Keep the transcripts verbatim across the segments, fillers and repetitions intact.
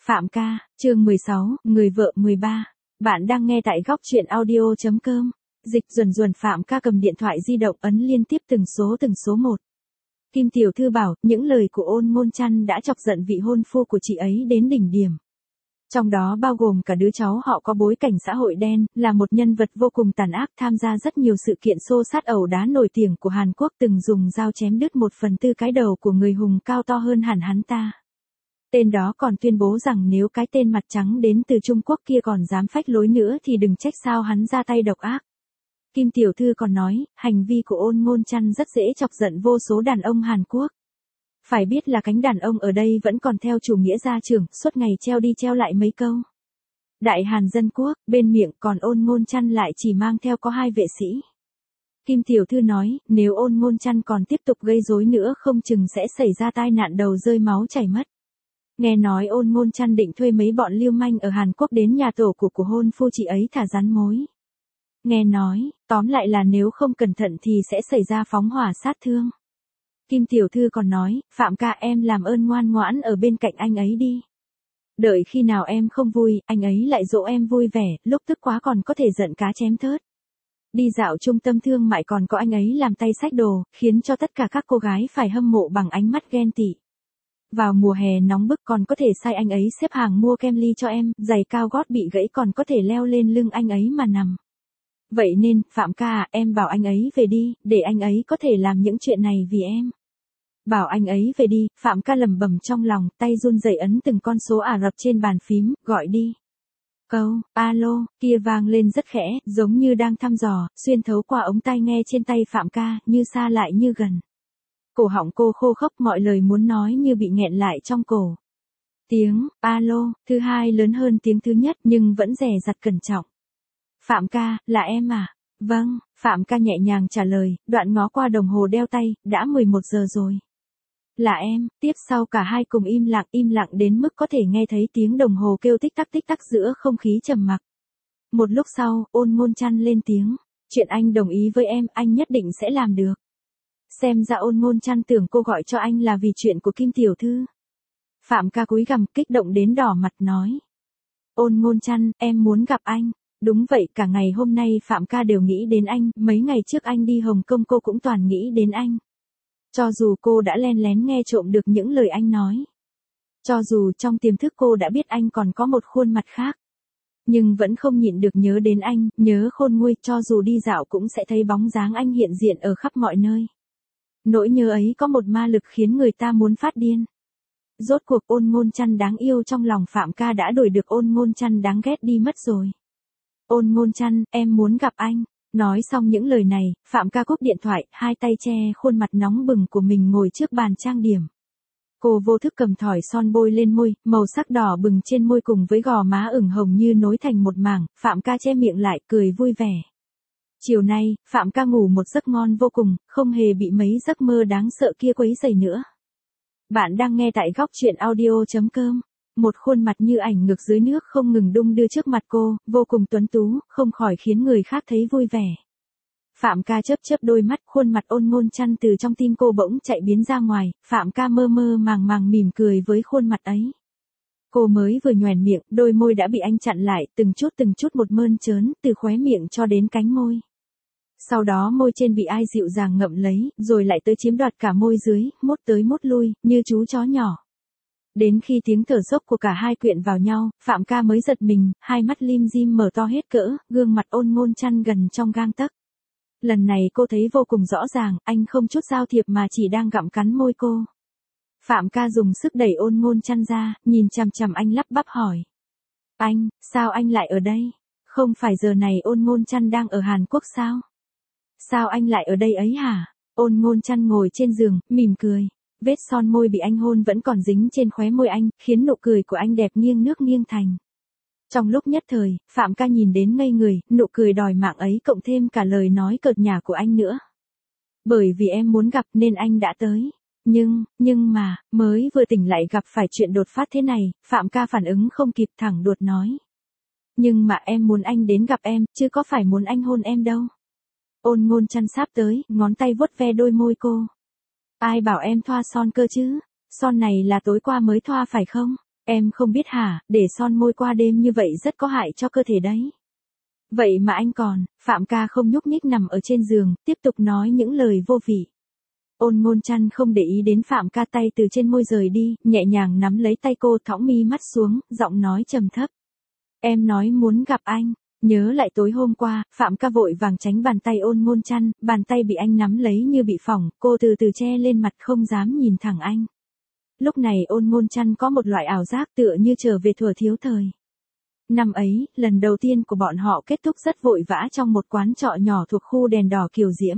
Phạm ca, chương mười sáu, người vợ mười ba. Bạn đang nghe tại góc truyện audio chấm com. Dịch ruồn ruồn Phạm ca cầm điện thoại di động ấn liên tiếp từng số từng số một. Kim tiểu thư bảo, những lời của Ôn Ngôn Chăn đã chọc giận vị hôn phu của chị ấy đến đỉnh điểm. Trong đó bao gồm cả đứa cháu họ có bối cảnh xã hội đen, là một nhân vật vô cùng tàn ác tham gia rất nhiều sự kiện xô xát ẩu đá nổi tiếng của Hàn Quốc, từng dùng dao chém đứt một phần tư cái đầu của người hùng cao to hơn hẳn hắn ta. Tên đó còn tuyên bố rằng nếu cái tên mặt trắng đến từ Trung Quốc kia còn dám phách lối nữa thì đừng trách sao hắn ra tay độc ác. Kim tiểu thư còn nói, hành vi của Ôn Ngôn Chăn rất dễ chọc giận vô số đàn ông Hàn Quốc. Phải biết là cánh đàn ông ở đây vẫn còn theo chủ nghĩa gia trưởng, suốt ngày treo đi treo lại mấy câu Đại Hàn dân quốc, bên miệng, còn Ôn Ngôn Chăn lại chỉ mang theo có hai vệ sĩ. Kim tiểu thư nói, nếu Ôn Ngôn Chăn còn tiếp tục gây rối nữa không chừng sẽ xảy ra tai nạn đầu rơi máu chảy mất. Nghe nói Ôn Ngôn Chăn định thuê mấy bọn lưu manh ở Hàn Quốc đến nhà tổ của của hôn phu chị ấy thả rắn mối. Nghe nói, tóm lại là nếu không cẩn thận thì sẽ xảy ra phóng hỏa sát thương. Kim tiểu thư còn nói, Phạm ca em làm ơn ngoan ngoãn ở bên cạnh anh ấy đi. Đợi khi nào em không vui, anh ấy lại dỗ em vui vẻ, lúc tức quá còn có thể giận cá chém thớt. Đi dạo trung tâm thương mại còn có anh ấy làm tay xách đồ, khiến cho tất cả các cô gái phải hâm mộ bằng ánh mắt ghen tị. Vào mùa hè nóng bức còn có thể sai anh ấy xếp hàng mua kem ly cho em, giày cao gót bị gãy còn có thể leo lên lưng anh ấy mà nằm. Vậy nên, Phạm ca à, em bảo anh ấy về đi, để anh ấy có thể làm những chuyện này vì em. Bảo anh ấy về đi, Phạm ca lẩm bẩm trong lòng, tay run rẩy ấn từng con số Ả Rập trên bàn phím, gọi đi. Câu, alo, kia vang lên rất khẽ, giống như đang thăm dò, xuyên thấu qua ống tai nghe trên tay Phạm ca, như xa lại như gần. Cổ họng cô khô khốc, mọi lời muốn nói như bị nghẹn lại trong cổ. Tiếng, alo, thứ hai lớn hơn tiếng thứ nhất nhưng vẫn dè dặt cẩn trọng. Phạm ca, là em à? Vâng, Phạm ca nhẹ nhàng trả lời, đoạn ngó qua đồng hồ đeo tay, đã mười một giờ rồi. Là em, tiếp sau cả hai cùng im lặng, im lặng đến mức có thể nghe thấy tiếng đồng hồ kêu tích tắc tích tắc giữa không khí trầm mặc. Một lúc sau, Ôn Ngôn Chăn lên tiếng, chuyện anh đồng ý với em, anh nhất định sẽ làm được. Xem ra Ôn Ngôn Chăn tưởng cô gọi cho anh là vì chuyện của Kim tiểu thư. Phạm ca cúi gằm kích động đến đỏ mặt nói. Ôn Ngôn Chăn, em muốn gặp anh. Đúng vậy, cả ngày hôm nay Phạm ca đều nghĩ đến anh, mấy ngày trước anh đi Hồng Kông cô cũng toàn nghĩ đến anh. Cho dù cô đã len lén nghe trộm được những lời anh nói. Cho dù trong tiềm thức cô đã biết anh còn có một khuôn mặt khác. Nhưng vẫn không nhịn được nhớ đến anh, nhớ khôn nguôi, cho dù đi dạo cũng sẽ thấy bóng dáng anh hiện diện ở khắp mọi nơi. Nỗi nhớ ấy có một ma lực khiến người ta muốn phát điên. Rốt cuộc Ôn Ngôn Chăn đáng yêu trong lòng Phạm ca đã đổi được Ôn Ngôn Chăn đáng ghét đi mất rồi. Ôn Ngôn Chăn, em muốn gặp anh. Nói xong những lời này, Phạm ca cúp điện thoại, hai tay che khuôn mặt nóng bừng của mình ngồi trước bàn trang điểm. Cô vô thức cầm thỏi son bôi lên môi, màu sắc đỏ bừng trên môi cùng với gò má ửng hồng như nối thành một mảng, Phạm ca che miệng lại, cười vui vẻ. Chiều nay, Phạm ca ngủ một giấc ngon vô cùng, không hề bị mấy giấc mơ đáng sợ kia quấy rầy nữa. Bạn đang nghe tại góc truyện audio chấm com. Một khuôn mặt như ảnh ngược dưới nước không ngừng đung đưa trước mặt cô, vô cùng tuấn tú, không khỏi khiến người khác thấy vui vẻ. Phạm ca chớp chớp đôi mắt, khuôn mặt Ôn Ngôn Chăn từ trong tim cô bỗng chạy biến ra ngoài, Phạm ca mơ mơ màng màng mỉm cười với khuôn mặt ấy. Cô mới vừa nhoẻn miệng, đôi môi đã bị anh chặn lại, từng chút từng chút một mơn trớn, từ khóe miệng cho đến cánh môi. Sau đó môi trên bị ai dịu dàng ngậm lấy, rồi lại tới chiếm đoạt cả môi dưới, mốt tới mốt lui, như chú chó nhỏ. Đến khi tiếng thở dốc của cả hai quyện vào nhau, Phạm ca mới giật mình, hai mắt lim dim mở to hết cỡ, gương mặt Ôn Ngôn Chăn gần trong gang tấc. Lần này cô thấy vô cùng rõ ràng, anh không chút giao thiệp mà chỉ đang gặm cắn môi cô. Phạm ca dùng sức đẩy Ôn Ngôn Chăn ra, nhìn chằm chằm anh lắp bắp hỏi. Anh, sao anh lại ở đây? Không phải giờ này Ôn Ngôn Chăn đang ở Hàn Quốc sao? Sao anh lại ở đây ấy hả? Ôn Ngôn Chăn ngồi trên giường, mỉm cười. Vết son môi bị anh hôn vẫn còn dính trên khóe môi anh, khiến nụ cười của anh đẹp nghiêng nước nghiêng thành. Trong lúc nhất thời, Phạm ca nhìn đến ngây người, nụ cười đòi mạng ấy cộng thêm cả lời nói cợt nhả của anh nữa. Bởi vì em muốn gặp nên anh đã tới. Nhưng, nhưng mà, mới vừa tỉnh lại gặp phải chuyện đột phát thế này, Phạm ca phản ứng không kịp thẳng đột nói. Nhưng mà em muốn anh đến gặp em, chứ có phải muốn anh hôn em đâu. Ôn Ngôn Chăn sáp tới, ngón tay vuốt ve đôi môi cô. Ai bảo em thoa son cơ chứ? Son này là tối qua mới thoa phải không? Em không biết hả, để son môi qua đêm như vậy rất có hại cho cơ thể đấy. Vậy mà anh còn, Phạm ca không nhúc nhích nằm ở trên giường, tiếp tục nói những lời vô vị. Ôn Ngôn Chăn không để ý đến Phạm ca, tay từ trên môi rời đi, nhẹ nhàng nắm lấy tay cô, thõng mi mắt xuống, giọng nói trầm thấp. Em nói muốn gặp anh. Nhớ lại tối hôm qua, Phạm ca vội vàng tránh bàn tay Ôn Ngôn Chăn, bàn tay bị anh nắm lấy như bị phỏng, cô từ từ che lên mặt không dám nhìn thẳng anh. Lúc này Ôn Ngôn Chăn có một loại ảo giác tựa như trở về thuở thiếu thời. Năm ấy, lần đầu tiên của bọn họ kết thúc rất vội vã trong một quán trọ nhỏ thuộc khu đèn đỏ Kiều Diễm.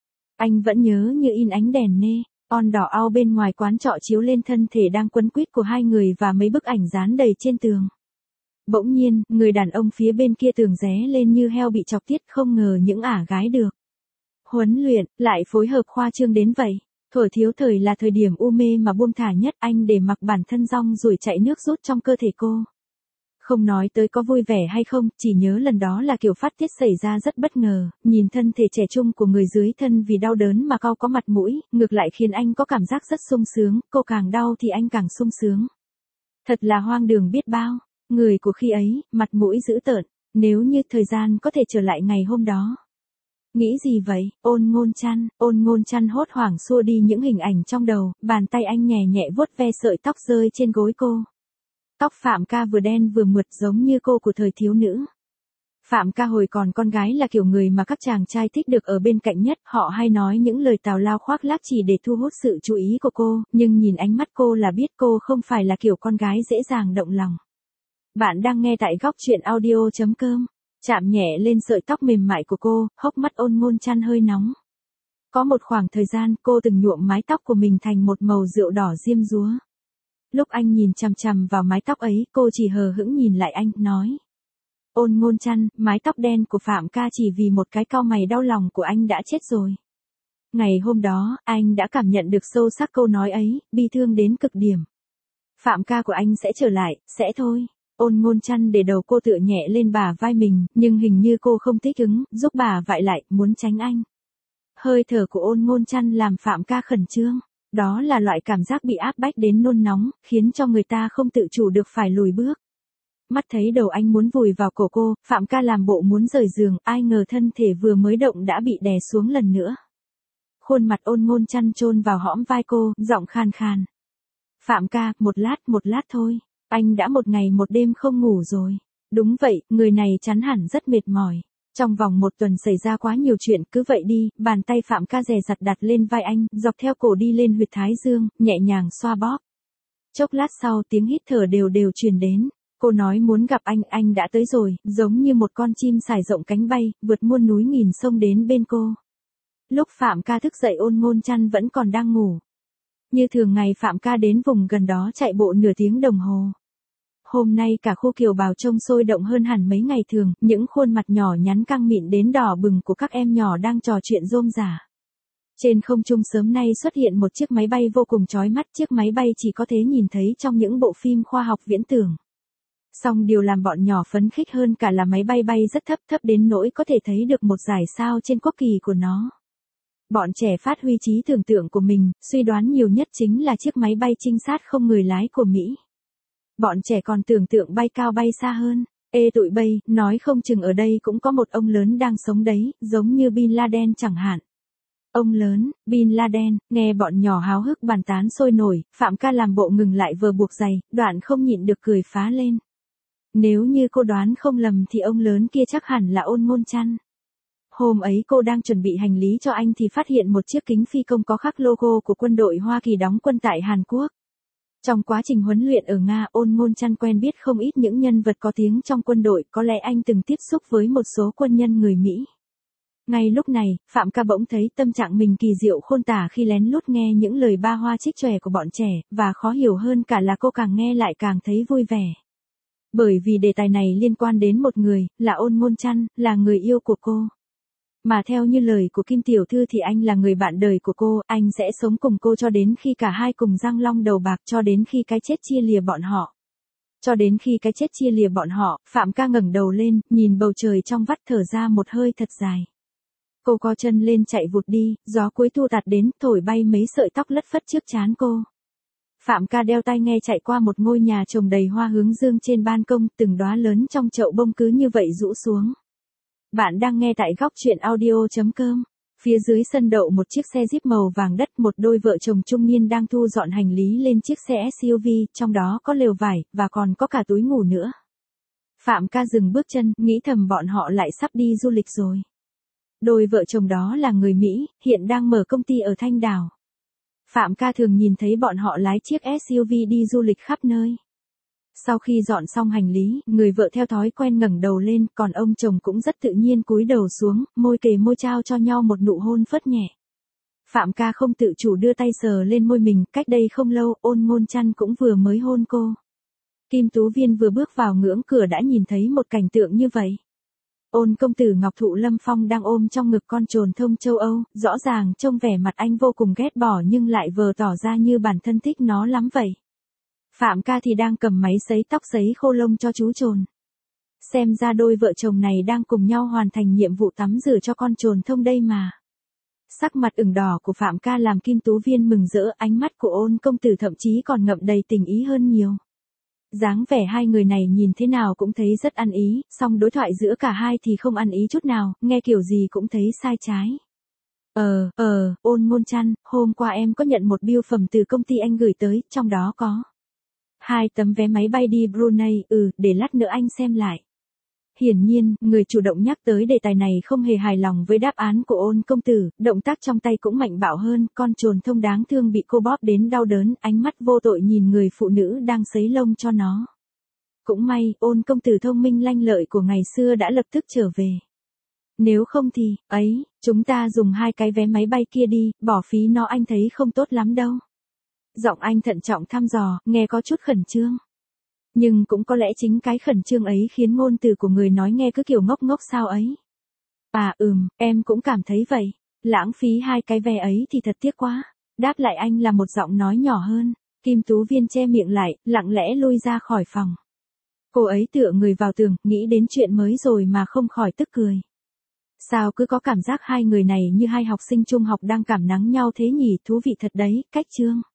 Anh vẫn nhớ như in ánh đèn nê, on đỏ ao bên ngoài quán trọ chiếu lên thân thể đang quấn quýt của hai người và mấy bức ảnh dán đầy trên tường. Bỗng nhiên, người đàn ông phía bên kia tường ré lên như heo bị chọc tiết, không ngờ những ả gái được huấn luyện, lại phối hợp khoa trương đến vậy. Thuở thiếu thời là thời điểm u mê mà buông thả nhất, anh để mặc bản thân rong ruổi chạy nước rút trong cơ thể cô. Không nói tới có vui vẻ hay không, chỉ nhớ lần đó là kiểu phát tiết xảy ra rất bất ngờ, nhìn thân thể trẻ trung của người dưới thân vì đau đớn mà cau có mặt mũi, ngược lại khiến anh có cảm giác rất sung sướng, cô càng đau thì anh càng sung sướng. Thật là hoang đường biết bao, người của khi ấy, mặt mũi dữ tợn, nếu như thời gian có thể trở lại ngày hôm đó. Nghĩ gì vậy, Ôn Ngôn Chăn, Ôn Ngôn Chăn hốt hoảng xua đi những hình ảnh trong đầu, bàn tay anh nhẹ nhẹ vuốt ve sợi tóc rơi trên gối cô. Tóc Phạm ca vừa đen vừa mượt giống như cô của thời thiếu nữ. Phạm ca hồi còn con gái là kiểu người mà các chàng trai thích được ở bên cạnh nhất, họ hay nói những lời tào lao khoác lác chỉ để thu hút sự chú ý của cô, nhưng nhìn ánh mắt cô là biết cô không phải là kiểu con gái dễ dàng động lòng. Bạn đang nghe tại góc truyện audio chấm com. Chạm nhẹ lên sợi tóc mềm mại của cô, hốc mắt Ôn Ngôn Chăn hơi nóng. Có một khoảng thời gian cô từng nhuộm mái tóc của mình thành một màu rượu đỏ diêm dúa. Lúc anh nhìn chằm chằm vào mái tóc ấy, cô chỉ hờ hững nhìn lại anh, nói. Ôn Ngôn Chăn, mái tóc đen của Phạm ca chỉ vì một cái cau mày đau lòng của anh đã chết rồi. Ngày hôm đó, anh đã cảm nhận được sâu sắc câu nói ấy, bi thương đến cực điểm. Phạm ca của anh sẽ trở lại, sẽ thôi. Ôn Ngôn Chăn để đầu cô tựa nhẹ lên bả vai mình, nhưng hình như cô không thích ứng, giúp bà vại lại, muốn tránh anh. Hơi thở của Ôn Ngôn Chăn làm Phạm ca khẩn trương. Đó là loại cảm giác bị áp bách đến nôn nóng, khiến cho người ta không tự chủ được phải lùi bước. Mắt thấy đầu anh muốn vùi vào cổ cô, Phạm ca làm bộ muốn rời giường, ai ngờ thân thể vừa mới động đã bị đè xuống lần nữa. Khuôn mặt Ôn Ngôn Chăn chôn vào hõm vai cô, giọng khan khan. Phạm ca, một lát, một lát thôi. Anh đã một ngày một đêm không ngủ rồi. Đúng vậy, người này chắn hẳn rất mệt mỏi. Trong vòng một tuần xảy ra quá nhiều chuyện, cứ vậy đi, bàn tay Phạm ca dè dặt đặt lên vai anh, dọc theo cổ đi lên huyệt thái dương, nhẹ nhàng xoa bóp. Chốc lát sau tiếng hít thở đều đều truyền đến. Cô nói muốn gặp anh, anh đã tới rồi, giống như một con chim sải rộng cánh bay, vượt muôn núi nghìn sông đến bên cô. Lúc Phạm ca thức dậy Ôn Ngôn Chăn vẫn còn đang ngủ. Như thường ngày Phạm ca đến vùng gần đó chạy bộ nửa tiếng đồng hồ. Hôm nay cả khu Kiều Bào trông sôi động hơn hẳn mấy ngày thường, những khuôn mặt nhỏ nhắn căng mịn đến đỏ bừng của các em nhỏ đang trò chuyện rôm rả. Trên không trung sớm nay xuất hiện một chiếc máy bay vô cùng chói mắt, chiếc máy bay chỉ có thể nhìn thấy trong những bộ phim khoa học viễn tưởng. Song điều làm bọn nhỏ phấn khích hơn cả là máy bay bay rất thấp, thấp đến nỗi có thể thấy được một dải sao trên quốc kỳ của nó. Bọn trẻ phát huy trí tưởng tượng của mình, suy đoán nhiều nhất chính là chiếc máy bay trinh sát không người lái của Mỹ. Bọn trẻ còn tưởng tượng bay cao bay xa hơn. Ê tụi bay, nói không chừng ở đây cũng có một ông lớn đang sống đấy, giống như Bin Laden chẳng hạn. Ông lớn, Bin Laden, nghe bọn nhỏ háo hức bàn tán sôi nổi, Phạm ca làm bộ ngừng lại vừa buộc giày, đoạn không nhịn được cười phá lên. Nếu như cô đoán không lầm thì ông lớn kia chắc hẳn là Ôn Ngôn Chăn. Hôm ấy cô đang chuẩn bị hành lý cho anh thì phát hiện một chiếc kính phi công có khắc logo của quân đội Hoa Kỳ đóng quân tại Hàn Quốc. Trong quá trình huấn luyện ở Nga, Ôn Ngôn Chăn quen biết không ít những nhân vật có tiếng trong quân đội, có lẽ anh từng tiếp xúc với một số quân nhân người Mỹ. Ngay lúc này, Phạm ca bỗng thấy tâm trạng mình kỳ diệu khôn tả khi lén lút nghe những lời ba hoa trích chòe của bọn trẻ, và khó hiểu hơn cả là cô càng nghe lại càng thấy vui vẻ. Bởi vì đề tài này liên quan đến một người, là Ôn Ngôn Chăn, là người yêu của cô. Mà theo như lời của Kim Tiểu Thư thì anh là người bạn đời của cô, anh sẽ sống cùng cô cho đến khi cả hai cùng răng long đầu bạc, cho đến khi cái chết chia lìa bọn họ. Cho đến khi cái chết chia lìa bọn họ, Phạm ca ngẩng đầu lên, nhìn bầu trời trong vắt thở ra một hơi thật dài. Cô co chân lên chạy vụt đi, gió cuối thu tạt đến, thổi bay mấy sợi tóc lất phất trước trán cô. Phạm ca đeo tai nghe chạy qua một ngôi nhà trồng đầy hoa hướng dương trên ban công, từng đóa lớn trong chậu bông cứ như vậy rũ xuống. Bạn đang nghe tại góc chuyện audio chấm com. Phía dưới sân đậu một chiếc xe Jeep màu vàng đất, một đôi vợ chồng trung niên đang thu dọn hành lý lên chiếc xe ét u vê, trong đó có lều vải, và còn có cả túi ngủ nữa. Phạm ca dừng bước chân, nghĩ thầm bọn họ lại sắp đi du lịch rồi. Đôi vợ chồng đó là người Mỹ, hiện đang mở công ty ở Thanh Đảo. Phạm ca thường nhìn thấy bọn họ lái chiếc ét u vê đi du lịch khắp nơi. Sau khi dọn xong hành lý, người vợ theo thói quen ngẩng đầu lên, còn ông chồng cũng rất tự nhiên cúi đầu xuống, môi kề môi trao cho nhau một nụ hôn phớt nhẹ. Phạm ca không tự chủ đưa tay sờ lên môi mình, cách đây không lâu, Ôn Ngôn Chăn cũng vừa mới hôn cô. Kim Tú Viên vừa bước vào ngưỡng cửa đã nhìn thấy một cảnh tượng như vậy. Ôn công tử Ngọc Thụ Lâm Phong đang ôm trong ngực con trồn thông châu Âu, rõ ràng trông vẻ mặt anh vô cùng ghét bỏ nhưng lại vờ tỏ ra như bản thân thích nó lắm vậy. Phạm ca thì đang cầm máy sấy tóc sấy khô lông cho chú trồn. Xem ra đôi vợ chồng này đang cùng nhau hoàn thành nhiệm vụ tắm rửa cho con trồn thông đây mà. Sắc mặt ửng đỏ của Phạm ca làm Kim Tú Viên mừng rỡ, ánh mắt của Ôn công tử thậm chí còn ngậm đầy tình ý hơn nhiều. Dáng vẻ hai người này nhìn thế nào cũng thấy rất ăn ý, song đối thoại giữa cả hai thì không ăn ý chút nào, nghe kiểu gì cũng thấy sai trái. Ờ, ờ, Ôn Ngôn Chăn, hôm qua em có nhận một bưu phẩm từ công ty anh gửi tới, trong đó có hai tấm vé máy bay đi Brunei, ừ, để lát nữa anh xem lại. Hiển nhiên, người chủ động nhắc tới đề tài này không hề hài lòng với đáp án của Ôn công tử, động tác trong tay cũng mạnh bạo hơn, con trồn thông đáng thương bị cô bóp đến đau đớn, ánh mắt vô tội nhìn người phụ nữ đang sấy lông cho nó. Cũng may, Ôn công tử thông minh lanh lợi của ngày xưa đã lập tức trở về. Nếu không thì, ấy, chúng ta dùng hai cái vé máy bay kia đi, bỏ phí nó anh thấy không tốt lắm đâu. Giọng anh thận trọng thăm dò, nghe có chút khẩn trương. Nhưng cũng có lẽ chính cái khẩn trương ấy khiến ngôn từ của người nói nghe cứ kiểu ngốc ngốc sao ấy. À ừm, em cũng cảm thấy vậy. Lãng phí hai cái vé ấy thì thật tiếc quá. Đáp lại anh là một giọng nói nhỏ hơn. Kim Tú Viên che miệng lại, lặng lẽ lui ra khỏi phòng. Cô ấy tựa người vào tường, nghĩ đến chuyện mới rồi mà không khỏi tức cười. Sao cứ có cảm giác hai người này như hai học sinh trung học đang cảm nắng nhau thế nhỉ, thú vị thật đấy, cách chương.